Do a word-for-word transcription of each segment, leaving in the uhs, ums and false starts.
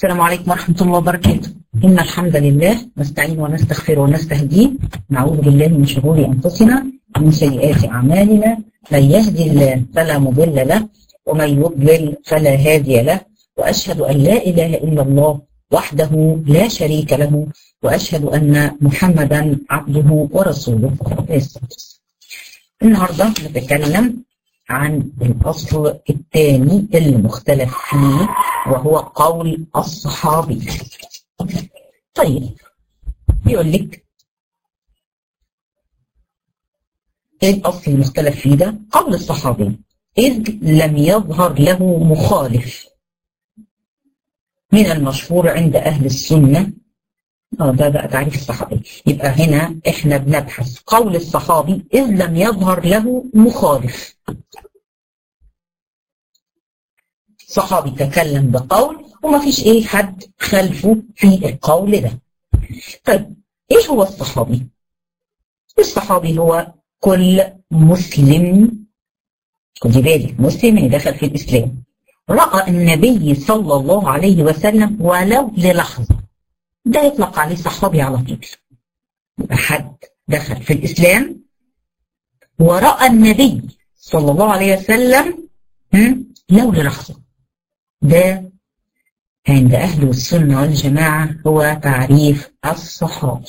السلام عليكم ورحمة الله وبركاته. إن الحمد لله نستعين ونستغفر ونستهديه، نعوذ بالله من شرور أنفسنا ومن سيئات أعمالنا، من يهدي الله فلا مضل له ومن يضلل فلا هادي له، وأشهد أن لا إله إلا الله وحده لا شريك له، وأشهد أن محمدا عبده ورسوله. النهاردة نتكلم عن الأصل الثاني المختلف فيه، وهو قول الصحابي. طيب، بيقول لك ايه الأصل المختلف فيه ده؟ قول الصحابي إذ لم يظهر له مخالف من المشهور عند أهل السنة. اه ده بقى تعريف الصحابي. يبقى هنا احنا بنبحث قول الصحابي إذ لم يظهر له مخالف. صحابي تكلم بقول وما فيش ايه حد خلفه في القول ده. طيب ايه هو الصحابي؟ الصحابي هو كل مسلم، خدي بالك، مسلم يعني دخل في الإسلام، رأى النبي صلى الله عليه وسلم ولو للحظة، ده يطلق عليه صحابي على طول. يبقى حد دخل في الإسلام ورأى النبي صلى الله عليه وسلم لو للحظة، ده عند أهل السنة والجماعة هو تعريف الصحابي.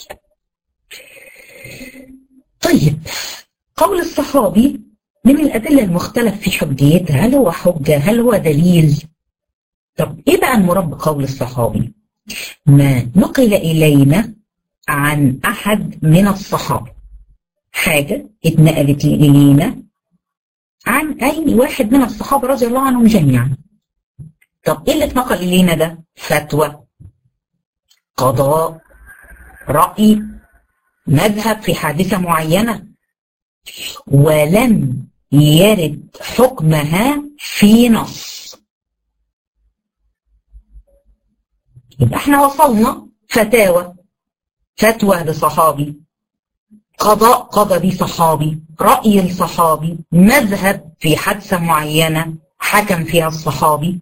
طيب، قول الصحابي من الأدلة المختلف في حجيتها، هل هو حجة؟ هل هو دليل؟ طب إيه بقى المراد بقول الصحابي؟ ما نقل إلينا عن أحد من الصحابة، حاجة اتنقلت إلينا عن أي واحد من الصحابة رضي الله عنهم جميعا. طب إيه اللي اتنقل إلينا ده؟ فتوى، قضاء، رأي، مذهب في حادثة معينة، ولم يرد حكمها في نص. يبقى احنا وصلنا فتاوى، فتوى لصحابي، قضاء قضى به صحابي، رأي الصحابي، مذهب في حادثة معينة حكم فيها الصحابي،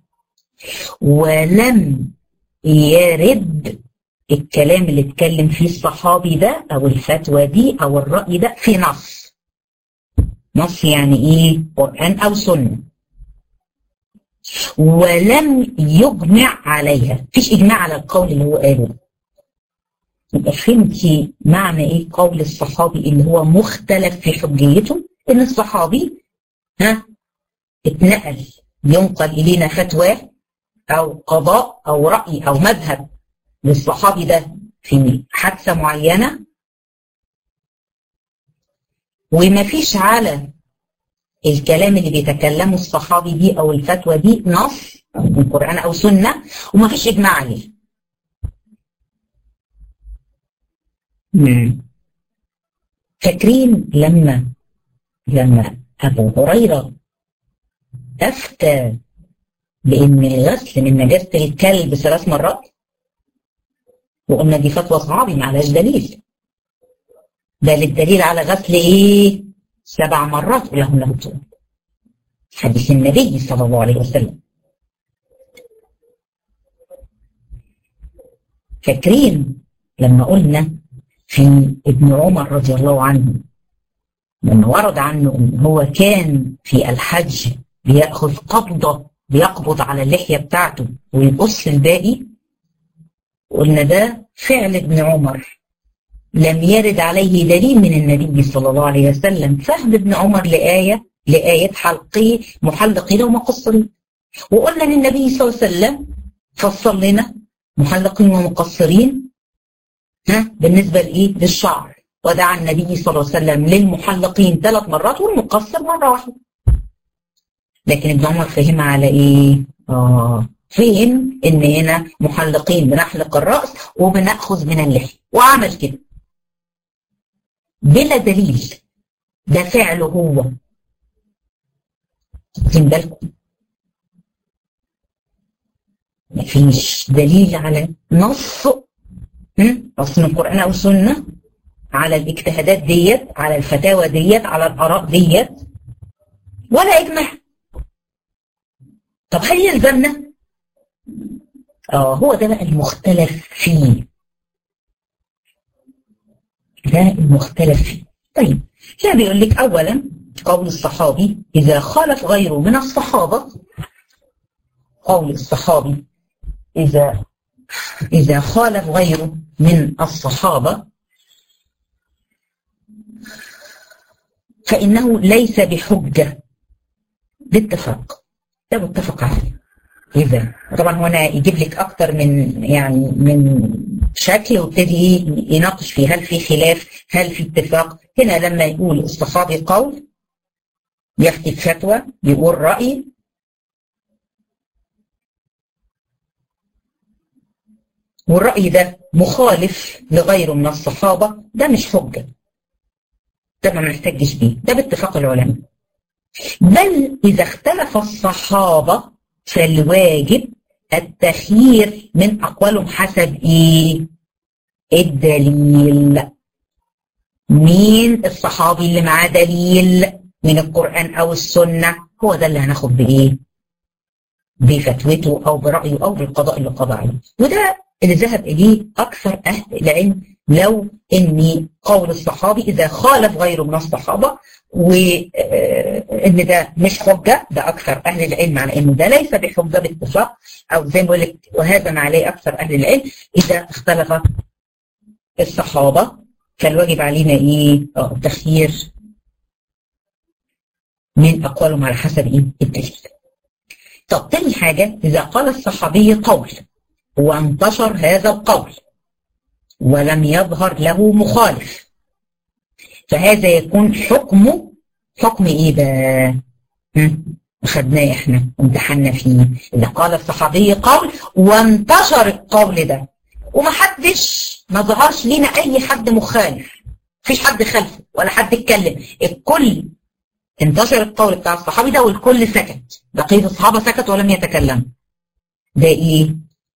ولم يرد الكلام اللي اتكلم فيه الصحابي ده او الفتوى دي او الرأي ده في نص. نص يعني ايه؟ قرآن او سنة. ولم يجمع عليها، مفيش اجماع على القول اللي هو قاله. يبقى فهمتي معنى ايه قول الصحابي اللي هو مختلف في حجيته؟ ان الصحابي ها اتنقل، ينقل الينا فتوى او قضاء او رأي او مذهب للصحابي ده في حادثة معينة، وما فيش على الكلام اللي بيتكلمه الصحابي دي او الفتوى دي نص من قرآن او سنة، وما فيش اجماع عليه. فاكرين لما لما ابو هريرة افتى بان الغسل من نجاسة الكلب ثلاث مرات، وقلنا دي فتوى صحابي معلهاش دليل، ده للدليل على غسل ايه؟ سبع مرات ولهم له طول، حديث النبي صلى الله عليه وسلم. فاكرين لما قلنا في ابن عمر رضي الله عنه لما ورد عنه ان هو كان في الحج بيأخذ قبضة، بيقبض على اللحية بتاعته ويقص الباقي، قلنا ده فعل ابن عمر لم يرد عليه دليل من النبي صلى الله عليه وسلم. فهم ابن عمر لآية لآية حلقي محلقين ومقصرين، وقلنا ان النبي صلى الله عليه وسلم فصل لنا محلقين ومقصرين ها بالنسبة لإيه؟ للشعر، ودعا النبي صلى الله عليه وسلم للمحلقين ثلاث مرات والمقصر مرة واحدة. لكن ابن عمر فهمها على ايه؟ اه فهم ان هنا محلقين بنحلق الرأس وبنأخذ من اللحية، وعمل كده بلا دليل، ده فعله هو. خدين بالكم؟ مفيش دليل على نص نص من القرآن او السنة على الاجتهادات ديت، على الفتاوى ديت، على الآراء ديت، ولا إجماع. طب هل يلزمنا اه هو ده بقى المختلف فيه، ده المختلف فيه. طيب هنا بيقول لك اولا قول الصحابي اذا خالف غيره من الصحابه، قول الصحابي اذا اذا خالف غيره من الصحابه فانه ليس بحجه باتفاق، ده متفق عليه. إذا طبعا هنا يجيب لك أكتر من يعني من شكل ويبتدي يناقش فيه هل في خلاف هل في اتفاق. هنا لما يقول الصحابي قول يفتي بفتوى يقول رأي، والرأي ده مخالف لغيره من الصحابة، ده مش حجة، ده ما نحتجش بيه، ده باتفاق العلماء. بل إذا اختلف الصحابة فالواجب التخيير من أقوالهم حسب إيه؟ الدليل. مين الصحابي اللي معاه دليل من القرآن أو السنة هو ده اللي هناخد بإيه؟ بفتوته أو برأيه أو بالقضاء اللي قضى عليه. وده اللي ذهب إليه أكثر أهل العلم، لو إن قول الصحابي إذا خالف غيره من الصحابة وإن ده مش حجة، ده أكثر أهل العلم على إنه ده ليس بحجة باتفاق، أو زي ما بقول لك وهذا ما عليه أكثر أهل العلم. إذا اختلف الصحابة فالواجب علينا إيه؟ آه تخيير من أقوالهم على حسب إيه؟ الدليل. طب تاني حاجة، إذا قال الصحابي قول وانتشر هذا القول ولم يظهر له مخالف، فهذا يكون حكمه حكم ايه بقى؟ خدناه احنا وامتحنا فيه. اذا قال الصحابي قول وانتشر القول ده ومحدش ما ظهرش لنا اي حد مخالف، مفيش حد خلفه ولا حد اتكلم، الكل انتشر القول بتاع الصحابي ده والكل سكت، بقية الصحابة سكت ولم يتكلموا، ده ايه؟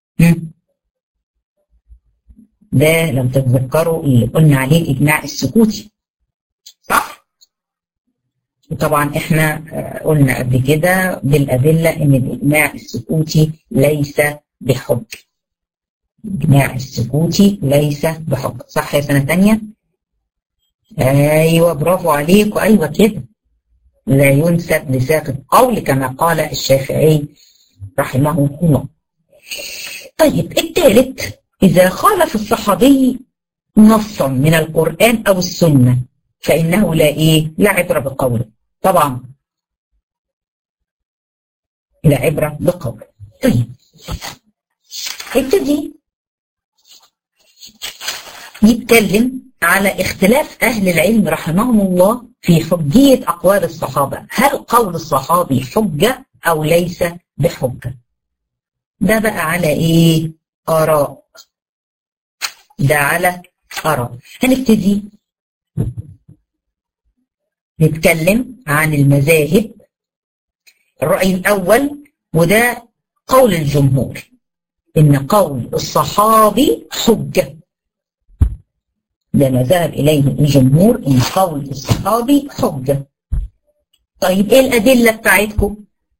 ده لو تتذكروا اللي قلنا عليه الإجماع السكوتي، صح؟ وطبعا احنا قلنا قبل كده بالأدلة ان الإجماع السكوتي ليس بحجة. الإجماع السكوتي ليس بحجة، صح يا سنة تانية؟ ايوه برافو عليك، ايوه كده. لا ينسب لساقط قول كما قال الشافعي رحمه الله. طيب الثالث، إذا خالف الصحابي نصا من القرآن أو السنة فإنه لا إيه؟ لا عبرة بقوله، طبعا لا عبرة بقوله. طيب ابتدي يتكلم على اختلاف أهل العلم رحمهم الله في حجية أقوال الصحابة، هل قول الصحابي حجة أو ليس بحجة؟ ده بقى على إيه؟ آراء، ده على آراء. هنبتدي نتكلم عن المذاهب. الرأي الأول وده قول الجمهور، إن قول الصحابي حجة، ده ما ذهب إليه الجمهور إن قول الصحابي حجة. طيب إيه الأدلة بتاعتكم؟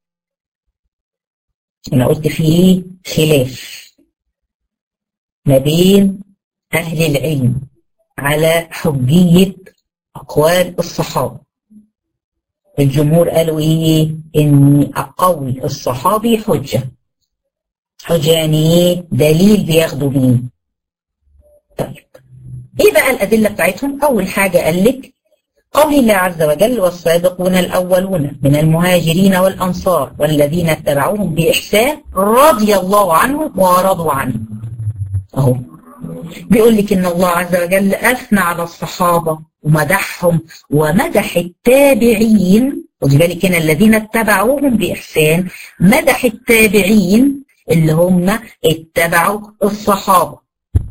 أنا قلت فيه خلاف ما بين أهل العلم على حجية أقوال الصحابة. الجمهور قالوا إيه؟ إن قول الصحابي حجة. حجة يعني إيه؟ دليل بياخدوا بيه. طيب إيه بقى الأدلة بتاعتهم؟ أول حاجة قال لك قول الله عز وجل والسابقون الأولون من المهاجرين والأنصار والذين اتبعوهم بإحسان رضي الله عنهم ورضوا عنه. أهو بيقول لك إن الله عز وجل أثنى على الصحابة ومدحهم ومدح التابعين، خدي بالك هنا الذين اتبعوهم بإحسان، مدح التابعين اللي هم اتبعوا الصحابة.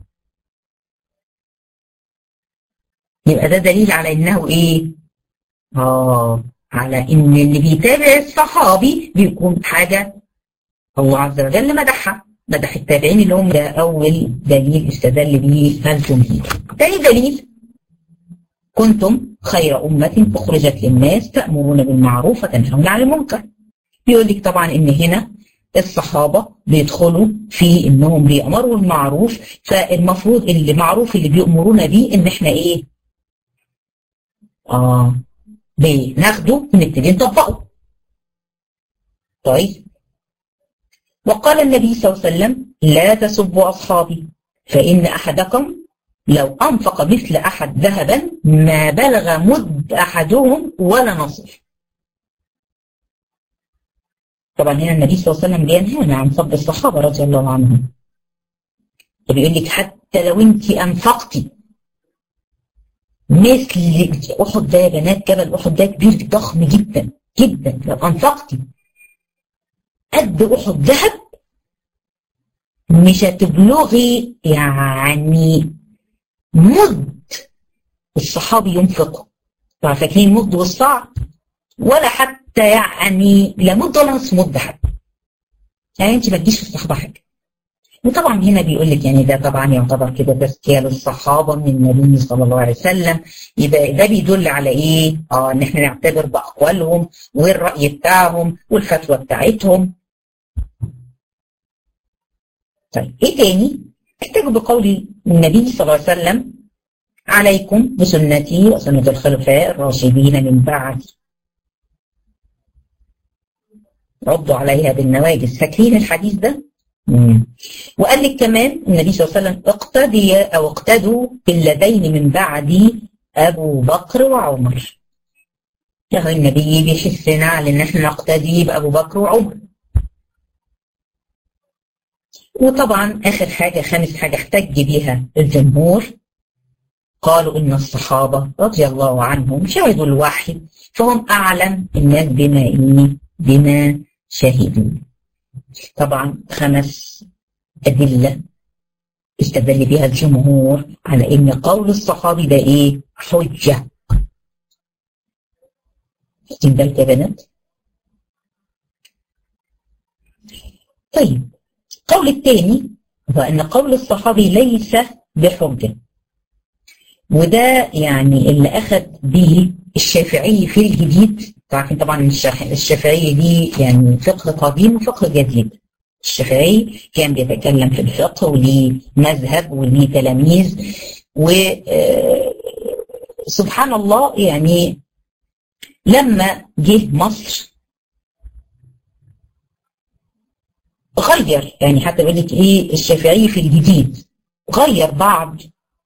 يبقى ده دليل على إنه إيه؟ آه على إن اللي بيتابع الصحابي بيكون حاجة الله عز وجل مدحها، مدح التابعين اللي هم ده أول دليل استدل به الجمهور. تاني دليل كنتم خير أمة أخرجت للناس تأمرون بالمعروف وتنهون عن المنكر. بيقول لك طبعا إن هنا الصحابة بيدخلوا في انهم بيأمروا المعروف، فالمفروض اللي معروف اللي بيأمرونا بيه ان احنا ايه؟ اه بناخده ونبتدي نطبقه. طيب، وقال النبي صلى الله عليه وسلم: لا تسبوا أصحابي فإن أحدكم لو أنفق مثل أحد ذهبا ما بلغ مد أحدهم ولا نصف. طبعا هنا النبي صلى الله عليه وسلم بينهانا عن سب الصحابة رضي الله عنهم، فبيقول لك حتى لو انت أنفقتي مثل أحد، ده يا بنات جبل أحد ده كبير ضخم جدا جدا، لو أنفقتي قد أحد ذهب مش هتبلغي يعني مد الصحابي ينفقه. فاكرين مد والصاع؟ ولا حتى يعني لا مد ولا نصف مد حتى، يعني انت ما تجيش في الصحابه حاجه. وطبعا هنا بيقول لك يعني ده طبعا يعتبر كده تزكيه للصحابه من النبي صلى الله عليه وسلم. يبقى ده بيدل على ايه؟ اه ان احنا نعتبر باقوالهم والراي بتاعهم والفتوى بتاعتهم. طيب ايه تاني؟ احتاجوا بقول النبي صلى الله عليه وسلم: عليكم بسنتي وسنة الخلفاء الراشدين من بعدي عضوا عليها بالنواجذ. فاكرين الحديث ده؟ مم. وقال لك كمان النبي صلى الله عليه وسلم: اقتدي او اقتدوا بالذين من بعدي ابو بكر وعمر. يعني النبي بيحثنا على ان احنا نقتدي بابو بكر وعمر. وطبعا اخر حاجه خامس حاجه احتج بها الجمهور، قالوا ان الصحابه رضي الله عنهم شهدوا الوحي فهم اعلم الناس بما إيه؟ بما شهدوا. طبعا خمس ادله استدل بها الجمهور على ان قول الصحابي ده ايه؟ حجه. واخدين بالك يا بنات؟ طيب القول الثاني هو ان قول الصحابي ليس بحجه، وده يعني اللي اخذ به الشافعي في الجديد. عارفين طبعا الشافعي دي يعني فقه قديم وفقه جديد. الشافعي كان بيتكلم في الفقه وليه مذهب وليه تلاميذ، وسبحان الله يعني لما جه مصر غير، يعني حتى يقول لك ايه الشافعي في الجديد غير بعض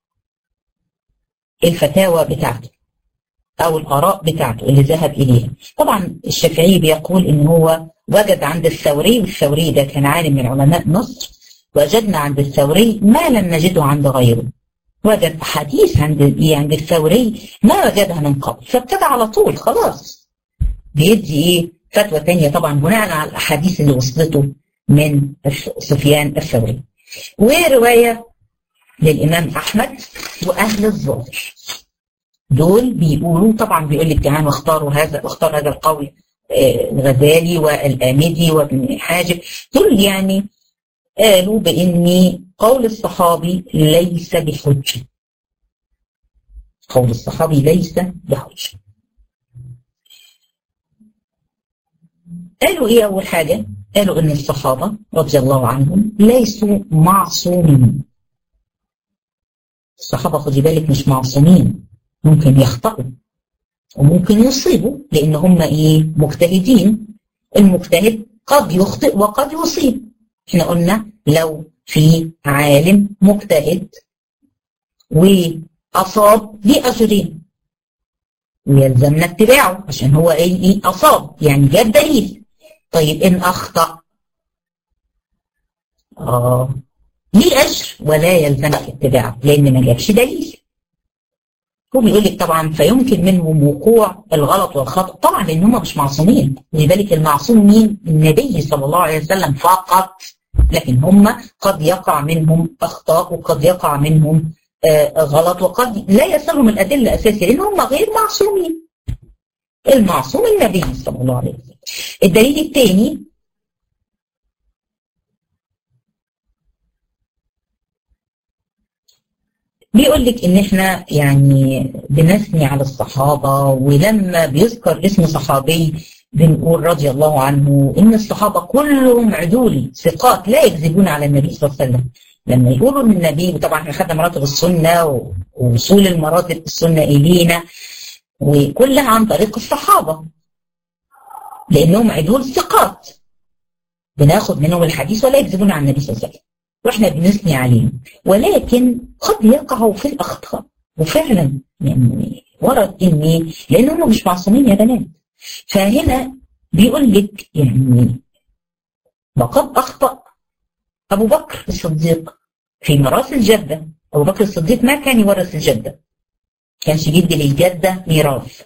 الفتاوى بتاعته او الاراء بتاعته اللي ذهب اليها. طبعا الشافعي بيقول ان هو وجد عند الثوري، والثوري ده كان عالم من علماء مصر، وجدنا عند الثوري ما لم نجده عند غيره. وجد حديث عند عند الثوري ما وجدها من قبل، فابتدى على طول خلاص بيدي ايه فتوى ثانيه، طبعا بناء على الاحاديث اللي وصلته من سفيان الثوري. وروايه للامام احمد واهل الظاهر دول بيقولوا، طبعا بيقول لك كمان واختاروا هذا واختار هذا القول الغزالي والآمدي وابن حاجب، دول يعني قالوا بإن قول الصحابي ليس بحجة. قول الصحابي ليس بحجة. قالوا ايه اول حاجة؟ قالوا ان الصحابة رضي الله عنهم ليسوا معصومين. الصحابة خدي بالك مش معصومين، ممكن يخطئوا وممكن يصيبوا، لان هم ايه مجتهدين. المجتهد قد يخطئ وقد يصيب. احنا قلنا لو في عالم مجتهد واصاب ليه اجرين ويلزمنا اتباعه عشان هو ايه, إيه اصاب، يعني جاب دليل. طيب ان اخطأ اه ليه اجر ولا يلزمك اتباعه لان ما جابش دليل. هو بيقول لك طبعا فيمكن منهم وقوع الغلط والخطأ، طبعا لان هم مش معصومين. لذلك المعصوم مين؟ النبي صلى الله عليه وسلم فقط، لكن هم قد يقع منهم اخطاء وقد يقع منهم آه غلط وقد لا يصلهم الادله اساسيه لان هم غير معصومين. المعصوم النبي صلى الله عليه وسلم. الدليل الثاني بيقول لك ان احنا يعني بنثني على الصحابة، ولما بيذكر اسم صحابي بنقول رضي الله عنه، ان الصحابة كلهم عدول ثقات لا يكذبون على النبي صلى الله عليه وسلم. لما يقولوا ان النبي، وطبعا احنا خدنا مراتب السنة ووصول المراتب السنة الينا وكلها عن طريق الصحابة، لانهم عدول ثقات بناخد منهم الحديث ولا يكذبون على النبي صلى الله عليه وسلم، واحنا بنثني عليهم. ولكن قد يقعوا في الاخطاء، وفعلا يعني ورد اني لانهم مش معصومين يا بنات. فهنا بيقول لك يعني وقد اخطأ ابو بكر الصديق في ميراث الجده. ابو بكر الصديق ما كان يورث الجده، كانش يدي للجده ميراث.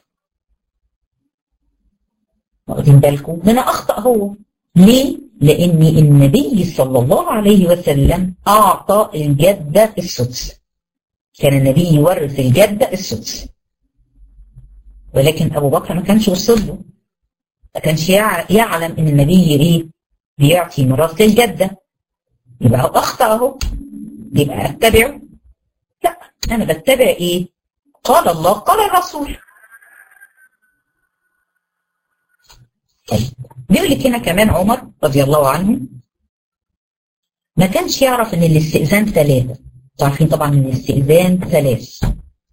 واخدين بالكم؟ هنا اخطأ هو. ليه؟ لأن النبي صلى الله عليه وسلم أعطى الجدة السدس. كان النبي يورث الجدة السدس، ولكن أبو بكر ما كانش وصل له، ما كانش يعلم إن النبي إيه بيعطي ميراث للجدة. يبقى هو أخطأ أهو، يبقى أتبعه؟ لا، أنا بتبع إيه؟ قال الله قال الرسول. طيب بيقول لك هنا كمان عمر رضي الله عنه ما كانش يعرف ان الاستئذان ثلاثة. عارفين طبعا ان الاستئذان ثلاث.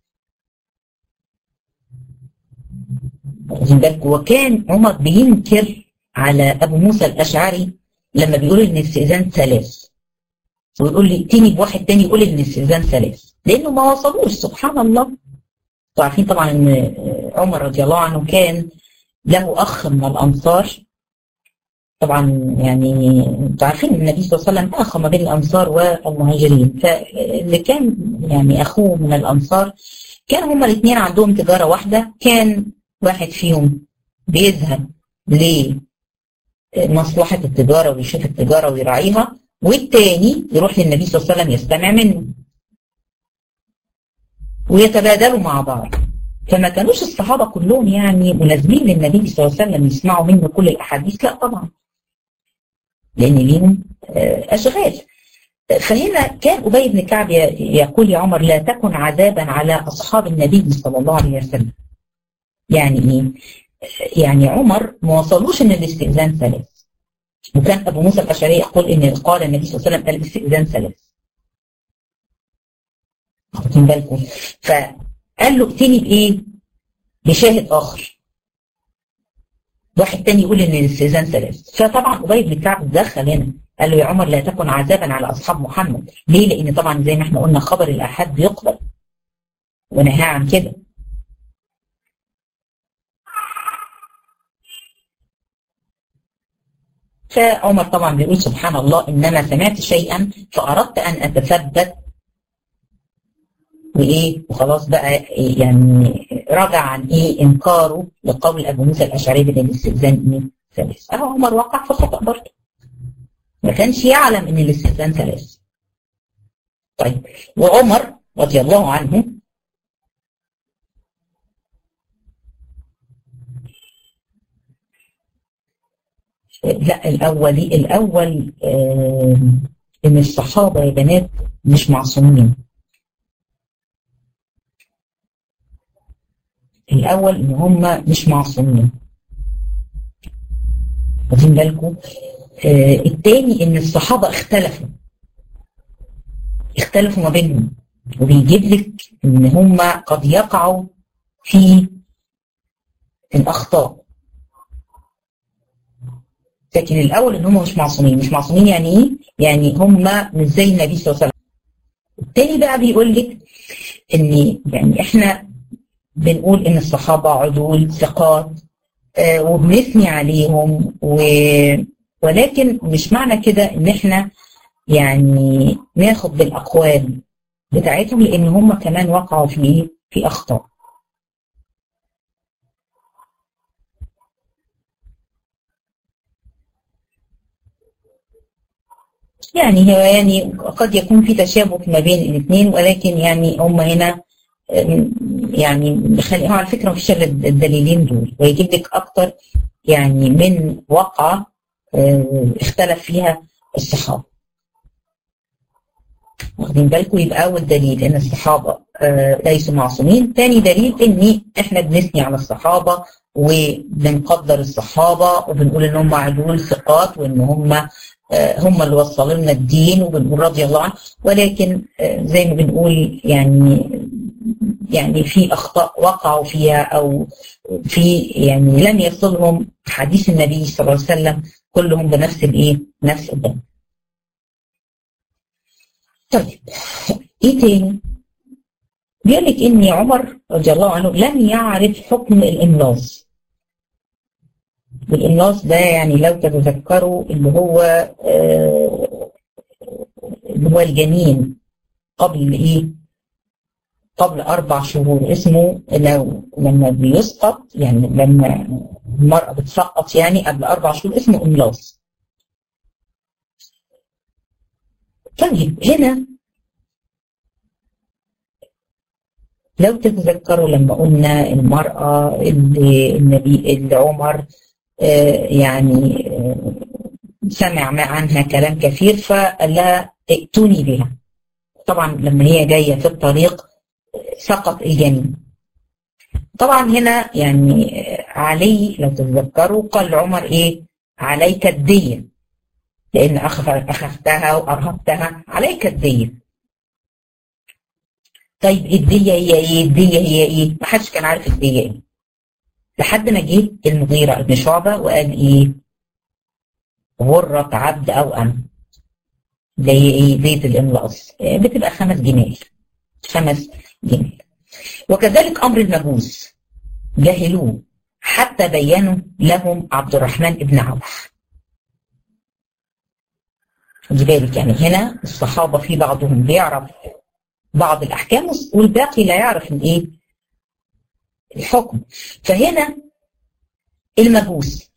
واخدين بالكم؟ وكان عمر بينكر على ابو موسى الاشعري لما بيقول ان الاستئذان ثلاث، ويقول لي ائتني بواحد تاني يقول ان الاستئذان ثلاث، لانه ما وصلوش. سبحان الله. عارفين طبعا ان عمر رضي الله عنه كان له اخ من الانصار. طبعا يعني انتوا عارفين النبي صلى الله عليه وسلم اخى ما بين الانصار والمهاجرين، فاللي كان يعني اخوه من الانصار كان هما الاثنين عندهم تجاره واحده. كان واحد فيهم بيذهب لمصلحه التجاره ويشوف التجاره ويراعيها، والتاني يروح للنبي صلى الله عليه وسلم يستمع منه ويتبادلوا مع بعض. فما كانوش الصحابه كلهم يعني ملازمين للنبي صلى الله عليه وسلم يسمعوا منه كل الاحاديث، لا طبعا، لأن ليهم أشغال. فهنا كان أبي بن كعب يقول يا عمر لا تكن عذابا على أصحاب النبي صلى الله عليه وسلم. يعني إيه؟ يعني عمر ما وصلوش إن الاستئذان ثلاث، وكان أبو موسى الأشعري يقول إن قال النبي صلى الله عليه وسلم الاستئذان ثلاث. واخدين بالكم؟ فقال له ائتني بإيه؟ بشاهد آخر. واحد تاني يقول ان الاستئذان ثلاث. فطبعا ابي بن كعب دخل هنا قال له يا عمر لا تكن عذابا على اصحاب محمد. ليه؟ لان طبعا زي ما احنا قلنا خبر الاحاد بيقبل، ونهى عن كده. فعمر طبعا بيقول سبحان الله انما سمعت شيئا فاردت ان اتثبت وايه وخلاص بقى إيه يعني رجع عن ايه انكاره لقول ابو موسى الاشعري بان الاستئذان ايه ثلاث. اهو عمر وقع في خطأ برضه، ما كانش يعلم ان الاستئذان ثلاث. طيب وعمر رضي الله عنه لا الاول الاول آه ان الصحابه يا بنات مش معصومين. الأول إن هم مش معصومين، واخدين بالكم؟ آه الثاني إن الصحابة اختلفوا اختلفوا ما بينهم، وبيجيب لك إن هم قد يقعوا في الأخطاء. لكن الأول إن هم مش معصومين. مش معصومين يعني إيه؟ يعني هم مش زي النبي صلى الله عليه وسلم. الثاني بقى بيقول لك إن يعني إحنا بنقول ان الصحابة عدول ثقات آه وبنثني عليهم و... ولكن مش معنى كده ان احنا يعني ناخد بالاقوال بتاعتهم، لان هم كمان وقعوا في في اخطاء. يعني هو يعني قد يكون في تشابه ما بين الاثنين، ولكن يعني هم هنا يعني خليهم على فكره مفيش الا الدليلين دول، ويجيب لك اكتر يعني من واقعه اختلف فيها الصحابه. واخدين بالكم؟ يبقى اول دليل ان الصحابه آه ليسوا معصومين. ثاني دليل ان احنا بنثني على الصحابه وبنقدر الصحابه وبنقول ان هم عدول ثقات وان هم آه هم اللي وصلوا لنا الدين وبنقول رضي الله عنه، ولكن آه زي ما بنقول يعني يعني في اخطاء وقعوا فيها او في يعني لم يصلهم حديث النبي صلى الله عليه وسلم كلهم بنفس الايه؟ نفس الدم. طيب ايه تاني؟ بيقول لك ان عمر رضي الله عنه لم يعرف حكم الاملاص. والاملاص ده يعني لو تتذكروا اللي هو آه اللي هو الجنين قبل ايه؟ قبل اربع شهور، اسمه لو لما بيسقط يعني لما المرأة بتسقط يعني قبل اربع شهور اسمه املاص. طيب هنا لو تتذكروا لما قلنا المرأة اللي النبي اللي عمر آه يعني آه سمع عنها كلام كثير فقال لها ائتوني بها. طبعا لما هي جاية في الطريق سقط الجنين. طبعا هنا يعني علي لو تتذكروا قال عمر ايه؟ عليك الدية، لان اخذتها وارهبتها، عليك الدية. طيب الدية هي ايه؟ الدية هي ايه؟ ما حدش كان عارف الدية ايه لحد ما جه المغيرة بن شعبة وقال ايه؟ غرة عبد او ام، اللي هي ايه؟ دية الاملاص، بتبقى خمس جنيه خمس جنيه. وكذلك امر المجوس جهلوه حتى بينوا لهم عبد الرحمن بن عوف. خدي بالك يعني هنا الصحابه في بعضهم بيعرف بعض الاحكام والباقي لا يعرف الايه؟ الحكم. فهنا المجوس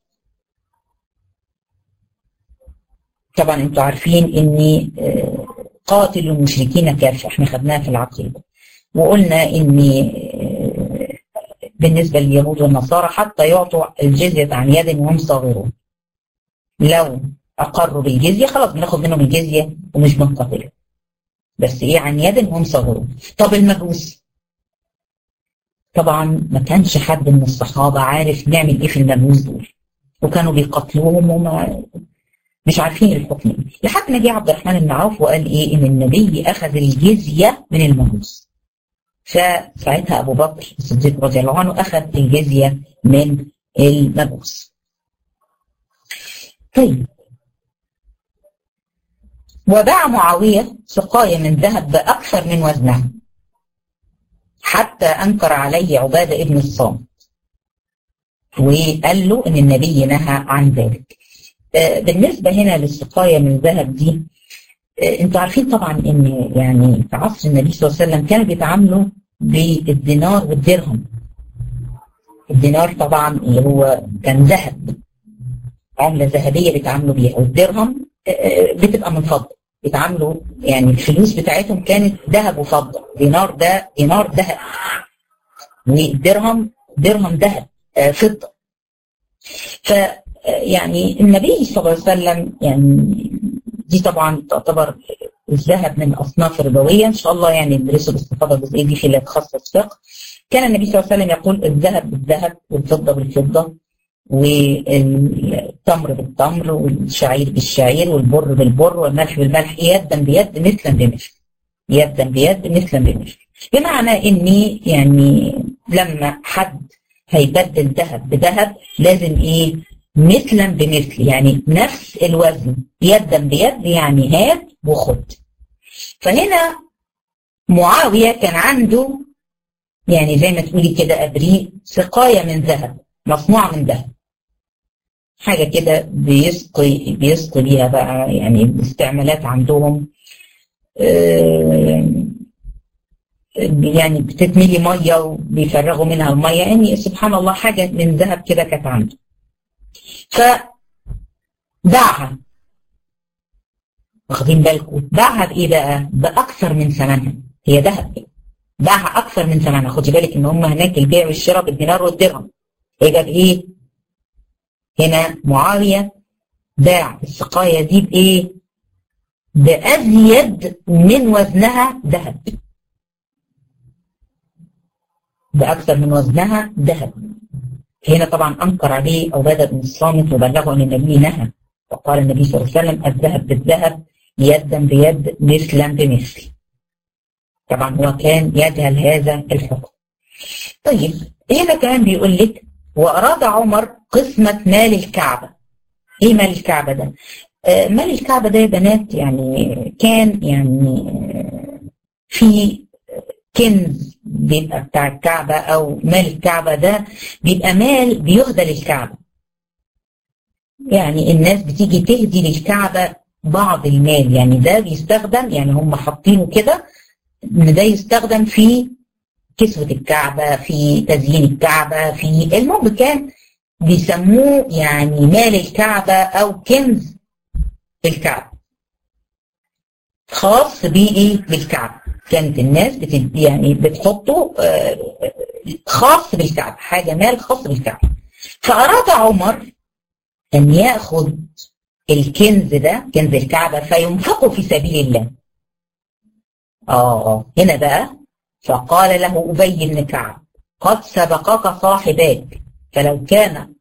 طبعا انتوا عارفين ان قاتل المشركين كافة، احنا خدناها في العقيده وقلنا ان بالنسبه لليهود والنصارى حتى يعطوا الجزيه عن يد وهم صاغرون، لو اقروا بالجزيه خلاص بناخد منهم الجزيه ومش بنقاتلهم، بس ايه؟ عن يد وهم صاغرون. طب المجوس طبعا ما كانش حد من الصحابه عارف نعمل ايه في المجوس دول، وكانوا بيقتلوهم وما مش عارفين الحكم لحد ما جه عبد الرحمن بن عوف وقال ايه؟ ان النبي اخذ الجزيه من المجوس. فساعتها ابو بكر الصديق رضي الله عنه اخذ الجزيه من المجوس. طيب وباع معاويه سقايه من ذهب باكثر من وزنها حتى انكر عليه عباده ابن الصامت وقال له ان النبي نهى عن ذلك. بالنسبة هنا للسقاية من ذهب دي انتوا عارفين طبعا ان يعني في عصر النبي صلى الله عليه وسلم كانوا بيتعاملوا بالدينار والدرهم. الدينار طبعا اللي هو كان ذهب، عملة ذهبية بيتعاملوا بيها، والدرهم بتبقى من فضة بيتعاملوا يعني الفلوس بتاعتهم كانت ذهب وفضة. دينار ده دينار ذهب والدرهم درهم ذهب فضة. ف يعني النبي صلى الله عليه وسلم يعني دي طبعا تعتبر الذهب من الاصناف الربويه، ان شاء الله يعني ندرسه باستفاضه الجزئيه دي في اللي تخصص فقه. كان النبي صلى الله عليه وسلم يقول الذهب بالذهب والفضه بالفضه والتمر بالتمر والشعير بالشعير والبر بالبر والملح بالملح يدا بيد مثلا بمثل، يدا بيد مثلا بمثل. بمعنى اني يعني لما حد هيبدل ذهب بذهب لازم ايه؟ مثلا بمثل، يعني نفس الوزن، يدا بيد يعني هات وخد. فهنا معاوية كان عنده يعني زي ما تقولي كده ابريق سقاية من ذهب مصنوعة من ذهب، حاجة كده بيسقي بيسقي بيها بقى يعني الاستعمالات عندهم آه يعني بتتملي مية وبيفرغوا منها المية، يعني سبحان الله حاجة من ذهب كده كانت عنده. فباعها، واخدين بالكم؟ باعها بايه بقى؟ باكثر من ثمنها، هي ذهب باعها اكثر من ثمنها. خدي بالك ان هم هناك البيع والشراء بالدينار والدرهم، يبقى بايه؟ هنا معاويه باع السقايه دي بايه؟ بأزيد من وزنها ذهب، بأكثر من وزنها ذهب. هنا طبعا أنكر عليه عبادة بن الصامت وبلغه أن النبي نهى، وقال النبي صلى الله عليه وسلم الذهب بالذهب يدا بيد مثلا بمثل. طبعا هو كان يجهل هذا الحكم. طيب هنا كمان بيقول لك وأراد عمر قسمة مال الكعبة. إيه مال الكعبة ده؟ آه مال الكعبة ده يا بنات يعني كان يعني في كنز بيبقى بتاع الكعبة أو مال الكعبة ده بيبقى مال بيهدى للكعبة. يعني الناس بتيجي تهدي للكعبة بعض المال، يعني ده بيستخدم، يعني هم حاطينه كده ان ده يستخدم في كسوة الكعبة، في تزيين الكعبة، في المهم كان بيسموه يعني مال الكعبة او كنز الكعبة خاص بايه بالكعبة. كانت الناس بت يعني بتحطه خاص بالكعبة، حاجة مال خاص بالكعبة. فأراد عمر أن يأخذ الكنز ده، كنز الكعبة، فينفقه في سبيل الله. آه هنا بقى فقال له أبي بن كعب قد سبقك صاحباك فلو كان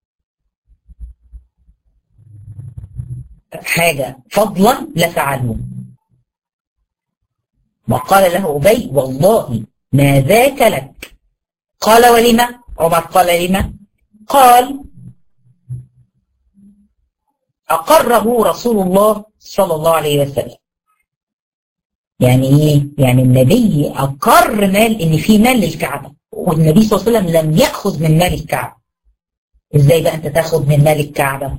حاجة فضلا لفعلوه. وقال له أبي والله ما ذاك لك. قال ولما؟ عمر قال لما؟ قال أقره رسول الله صلى الله عليه وسلم. يعني ايه؟ يعني النبي أقر مال ان في مال للكعبة، والنبي صلى الله عليه وسلم لم يأخذ من مال الكعبة. ازاي بقى انت تاخذ من مال الكعبة؟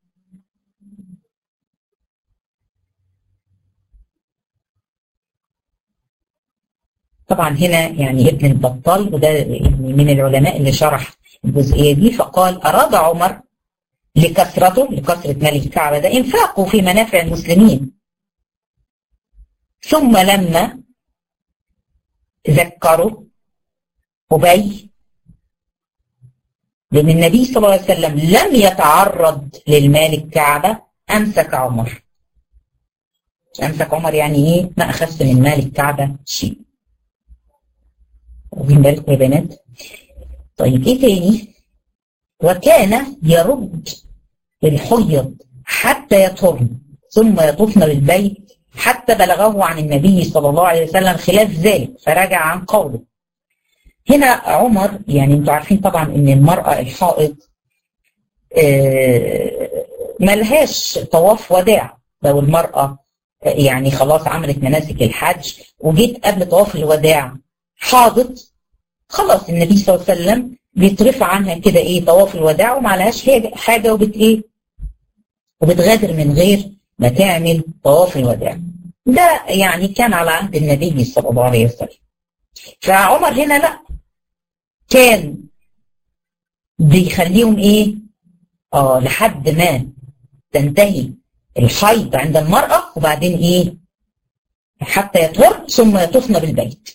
طبعا هنا يعني ابن البطال وده يعني من العلماء اللي شرح الجزئية دي، فقال أراد عمر لكثرته لكثرة مال الكعبة ده انفاقه في منافع المسلمين. ثم لما ذكروا أبي لأن النبي صلى الله عليه وسلم لم يتعرض للمال الكعبة أمسك عمر. أمسك عمر يعني إيه؟ ما أخذت من مال الكعبة شيء. واخدين بالكم يا بنات؟ طيب إيه تاني؟ وكان يرد الحيض حتى يطهرن ثم يطوفن بالبيت حتى بلغه عن النبي صلى الله عليه وسلم خلاف ذلك فرجع عن قوله. هنا عمر يعني انتوا عارفين طبعا ان المرأة الحائض آه ملهاش طواف وداع. لو المرأة يعني خلاص عملت مناسك الحج وجيت قبل طواف الوداع حاضت، خلاص النبي صلى الله عليه وسلم بيترفع عنها كده ايه طواف الوداع وما لهاش حاجة وبت ايه وبتغادر من غير ما تعمل طواف الوداع. ده يعني كان على عهد النبي صلى الله عليه وسلم. فعمر هنا لا، كان بيخليهم ايه اه لحد ما تنتهي الحيض عند المرأة وبعدين ايه حتى يطهر ثم يطوفن بالبيت.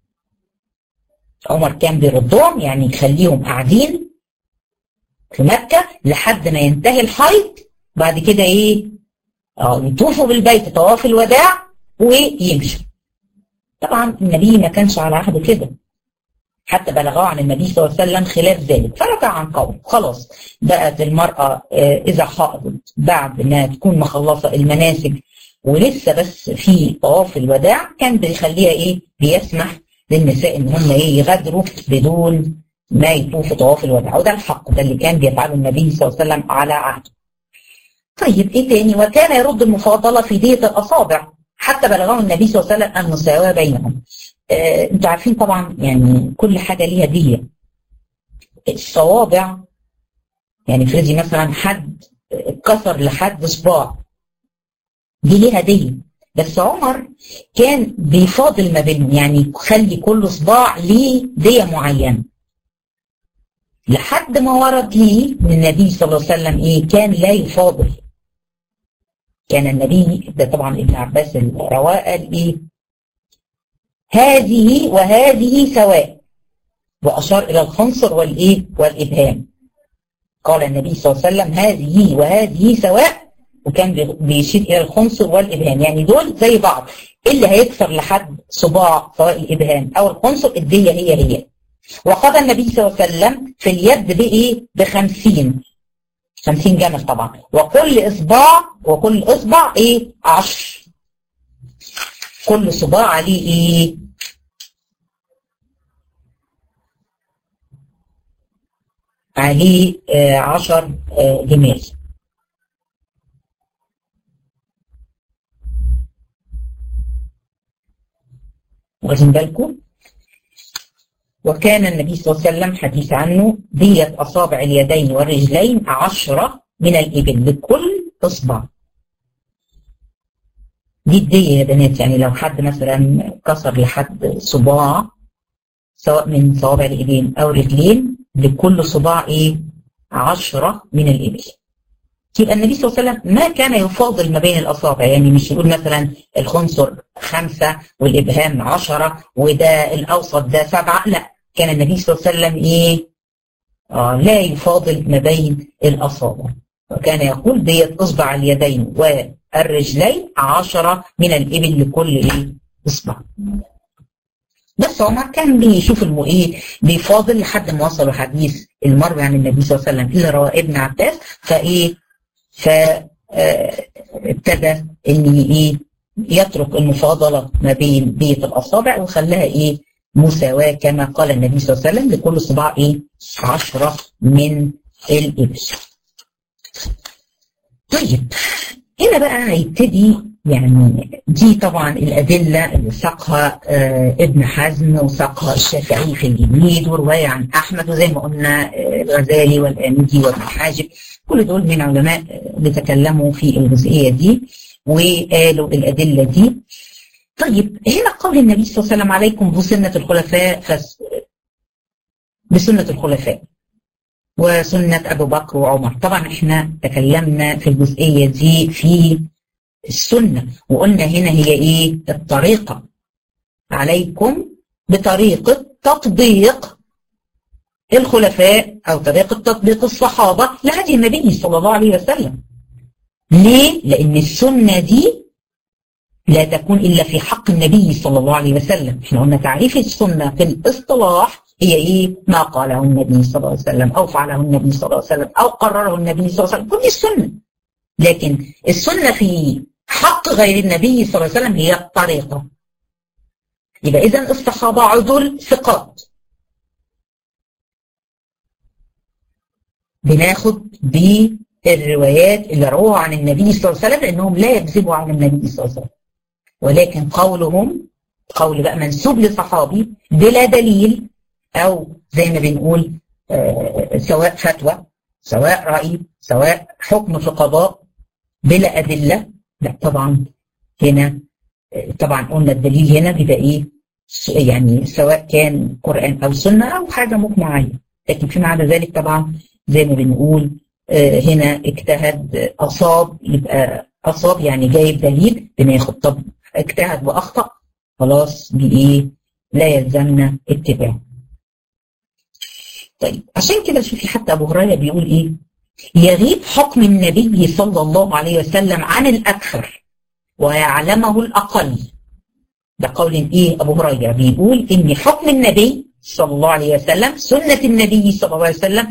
عمر كان بيردهم يعني يخليهم قاعدين في مكة لحد ما ينتهي الحيض، بعد كده ايه اه يطوفوا بالبيت طواف الوداع ويمشوا. طبعا النبي ما كانش على عهده كده حتى بلغوا عن النبي صلى الله عليه وسلم خلاف ذلك فرجع عن قوله. خلاص بقت المرأة اه إذا حاضت بعد ما تكون مخلصة المناسك ولسه بس في طواف الوداع كان بيخليها ايه بيسمح للنساء ان هم ايه يغادروا بدون ما يطوفوا طواف الوداع، وده الحق ده اللي كان بيفعله النبي صلى الله عليه وسلم على عهده. طيب ايه تاني؟ وكان يرد المفاضله في دية الاصابع حتى بلغه النبي صلى الله عليه وسلم المساواه بينهم. آه انتوا عارفين طبعا يعني كل حاجه ليها دية. الصوابع يعني فرضي مثلا حد كسر لحد صباع دي ليها دية، بس عمر كان بيفاضل ما بينهم يعني يخلي كل صباع ليه دية معينة لحد ما ورد ليه من النبي صلى الله عليه وسلم ايه كان لا يفاضل. كان النبي ده طبعا ابن عباس الرواه قال ايه هذه وهذه سواء واشار الى الخنصر والايه والابهام. قال النبي صلى الله عليه وسلم هذه وهذه سواء وكان بيشير الى الخنصر والابهام، يعني دول زي بعض، اللي هيكسر لحد صباع سواء الابهام او الخنصر الديه هي هي. وقضى النبي صلى الله عليه وسلم في اليد بايه؟ بخمسين خمسين جمل طبعا، وكل اصبع وكل اصبع ايه؟ عشر، كل صباع عليه ايه؟ عليه آه عشر آه جمال. واخدين بالكم؟ وكان النبي صلى الله عليه وسلم حديث عنه دية أصابع اليدين والرجلين عشرة من الإبل لكل إصبع. دي الدية يا بنات، يعني لو حد مثلا كسر لحد صباع سواء من صوابع الإيدين أو رجلين، لكل صباع إيه؟ عشرة من الإبل. يبقى النبي صلى الله عليه وسلم ما كان يفاضل ما بين الأصابع، يعني مش يقول مثلا الخنصر خمسة والإبهام عشرة وده الأوسط ده سبعة، لا، كان النبي صلى الله عليه وسلم إيه؟ آه لا يفاضل ما بين الأصابع، وكان يقول ديت إصبع اليدين والرجلين عشرة من الإبل لكل إيه؟ إصبع. بس عمر كان بيشوف المو ايه بيفاضل لحد ما وصلوا حديث المروي عن النبي صلى الله عليه وسلم اللي رواه ابن عباس، فايه فابتدى ان ايه يترك المفاضله ما بين بيت الاصابع وخلاها ايه مساواه، كما قال النبي صلى الله عليه وسلم لكل صباع ايه عشرة من الابل. طيب هنا بقى هيبتدي، يعني دي طبعا الأدلة اللي ساقها آه ابن حزم وساقها الشافعي في الجديد ورواية عن أحمد، وزي ما قلنا آه الغزالي والآمدي وابن حاجب، كل دول من علماء اللي تكلموا في الجزئية دي وقالوا الأدلة دي. طيب هنا قول النبي صلى الله عليه وسلم عليكم بسنة الخلفاء فس بسنة الخلفاء وسنة أبو بكر وعمر. طبعا احنا تكلمنا في الجزئية دي في السنة وقلنا هنا هي ايه الطريقة، عليكم بطريقة تطبيق الخلفاء او طريقة تطبيق الصحابة لهدي النبي صلى الله عليه وسلم. ليه؟ لان السنة دي لا تكون الا في حق النبي صلى الله عليه وسلم. احنا قلنا تعريف السنة في الاصطلاح هي ايه؟ ما قاله النبي صلى الله عليه وسلم او فعله النبي صلى الله عليه وسلم او قرره النبي صلى الله عليه وسلم، كل السنة. لكن السنة في حق غير النبي صلى الله عليه وسلم هي الطريقة. يبقى إذن الصحابة عدول ثقات، بناخد بالروايات اللي روها عن النبي صلى الله عليه وسلم لأنهم لا يكذبوا عن النبي صلى الله عليه وسلم، ولكن قولهم قول بقى منسوب لصحابي بلا دليل، أو زي ما بنقول آه سواء فتوى سواء رأي سواء حكم في قضاء بلا أدلة، لا طبعا هنا طبعا قلنا الدليل هنا بيبقى ايه يعني سواء كان قرآن او سنة او حاجة مجمع عليها. لكن فيما عدا ذلك طبعا زي ما بنقول آه هنا اجتهد اصاب، يبقى اصاب يعني جايب دليل بناخد. طب اجتهد واخطأ خلاص بايه لا يلزمنا اتباعه. طيب عشان كده شوفي حتى ابو هريره بيقول ايه يغيب حكم النبي صلى الله عليه وسلم عن الأكثر ويعلمه الأقل. ده قول إيه أبو هريرة بيقول إن حكم النبي صلى الله عليه وسلم سنة النبي صلى الله عليه وسلم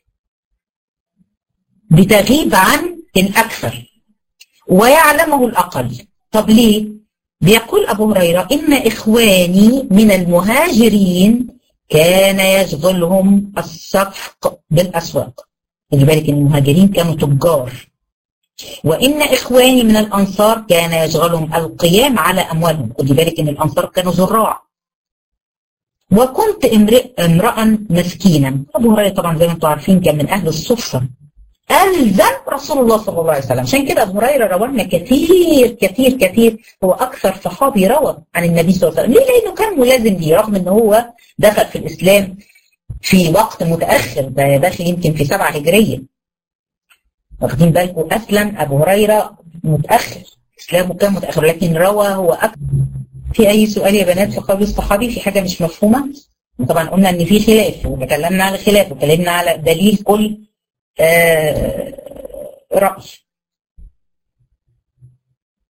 بتغيب عن الأكثر ويعلمه الأقل. طب ليه؟ بيقول أبو هريرة إن إخواني من المهاجرين كان يشغلهم الصفق بالأسواق. خلي بالك ان المهاجرين كانوا تجار، وان اخواني من الانصار كان يشغلهم القيام على اموالهم. خلي بالك ان الانصار كانوا زراع. وكنت امرئ امرأ مسكينا. ابو هريره طبعا زي ما انتم عارفين كان من اهل الصفه، الزم رسول الله صلى الله عليه وسلم. عشان كده ابو هريره روى كثير كثير كثير، هو اكثر صحابي روى عن النبي صلى الله عليه وسلم. ليه؟ لانه كان ملازم ليه، رغم ان هو دخل في الاسلام في وقت متأخر، ده داخل يمكن في سبعة هجرية. واخدين بالكم أسلم أبو هريرة متأخر، إسلامه كان متأخر، لكن روى هو أكثر. في أي سؤال يا بنات في قول الصحابي؟ في حاجة مش مفهومة؟ طبعا قلنا إن في خلاف وتكلمنا على الخلاف وتكلمنا على دليل كل آه رأي.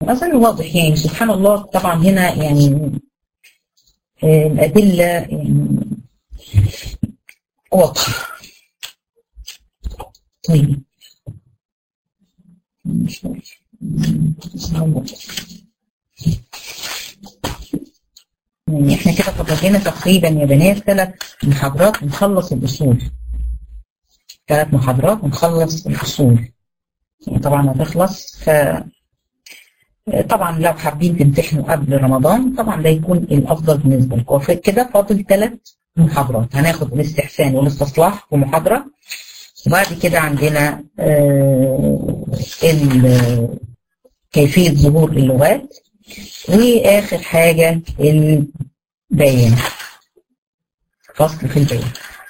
أظن واضح يعني سبحان الله. طبعا هنا يعني الأدلة يعني واضحة. طيب يعني احنا كده فاضل لنا تقريبا يا بنات ثلاث محاضرات ونخلص الأصول. ثلاث محاضرات ونخلص الأصول يعني طبعا هتخلص. ف طبعا لو حابين تمتحنوا قبل رمضان طبعا ده يكون الافضل بالنسبه لكم. كده فاضل ثلاث محاضرات، هناخد الاستحسان والاستصلاح في محاضره، وبعد كده عندنا آه كيفيه ظهور اللغات، واخر حاجه البيان، فصل في البيان.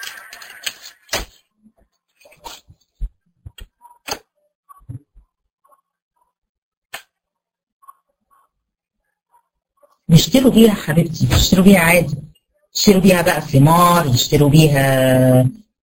يشتروا بيها حبيبتي، يشتروا بيها عادي، يشتروا بيها بقى ثمار، يشتروا بيها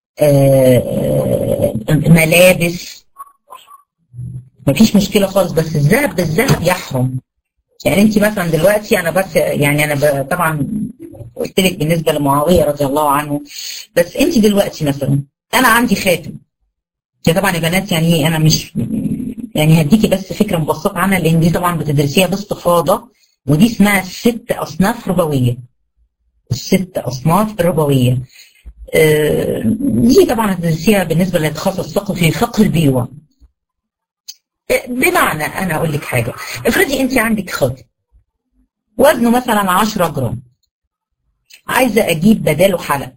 آآ آآ ملابس، مفيش مشكلة خالص. بس الذهب بالذهب يحرم. يعني انت مثلا دلوقتي انا بس يعني انا طبعا قلت لك بالنسبة لمعاوية رضي الله عنه، بس انت دلوقتي مثلا انا عندي خاتم، طبعا يا بنات يعني انا مش يعني هديكي بس فكرة مبسطة عنها لان دي طبعا بتدرسيها باستفاضة، ودي اسمها الست أصناف ربوية. الست أصناف ربوية آه دي طبعا هتدرسيها بالنسبة اللي هتخصص فقه في فقه البيوع. بمعنى أنا أقول لك حاجة، افرضي أنت عندك خاتم وزنه مثلا عشرة جرام، عايزة أجيب بداله حلق.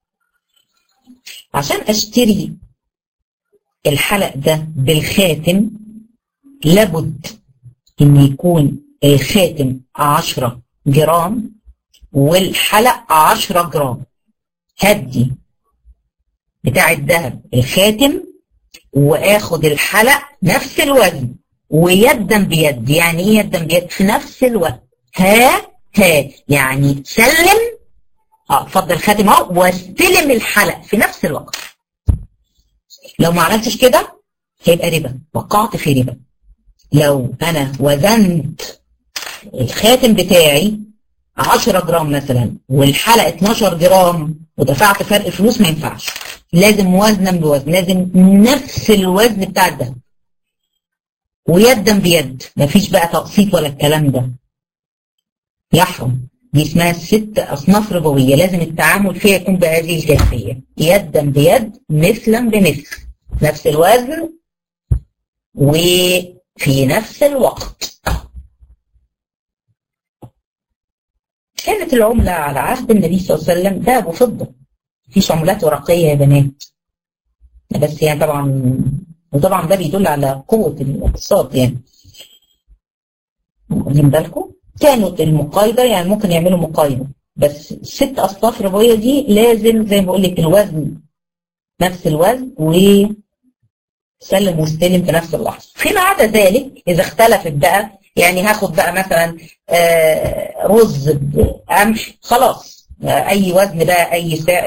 عشان أشتري الحلق ده بالخاتم لابد إن يكون الخاتم عشرة جرام والحلق عشرة جرام. هدي بتاع الذهب الخاتم واخد الحلق نفس الوزن ويدا بيد. يعني ايه يدا بيد؟ في نفس الوقت. ها ها يعني سلم، اه اتفضل الخاتم اهو واستلم الحلق في نفس الوقت. لو ما عملتش كده هيبقى ربا، وقعت في ربا. لو انا وزنت الخاتم بتاعي عشرة جرام مثلا والحلقة اتناشر جرام ودفعت فرق فلوس، ما ينفعش. لازم وزنا بوزن، لازم نفس الوزن بتاع الذهب ويدا بيد، مفيش بقى تقسيط ولا الكلام ده، يحرم. دي اسمها الست أصناف ربوية، لازم التعامل فيها يكون بهذه الكيفية، يدا بيد مثلا بمثل، نفس الوزن وفي نفس الوقت. كانت العملة على عهد النبي صلى الله عليه وسلم ذهب وفضة، مفيش عملات ورقية يا بنات. بس يعني طبعا وطبعا ده بيدل على قوة الاقتصاد يعني. واخدين بالكم؟ كانت المقايضة يعني ممكن يعملوا مقايضة، بس ست أصناف ربوية دي لازم زي ما بقول لك الوزن نفس الوزن وسلم واستلم في نفس اللحظة. فيما عدا ذلك إذا اختلفت بقى، يعني هاخد بقى مثلا آه رز بقمح، خلاص آه أي وزن بقى أي سعر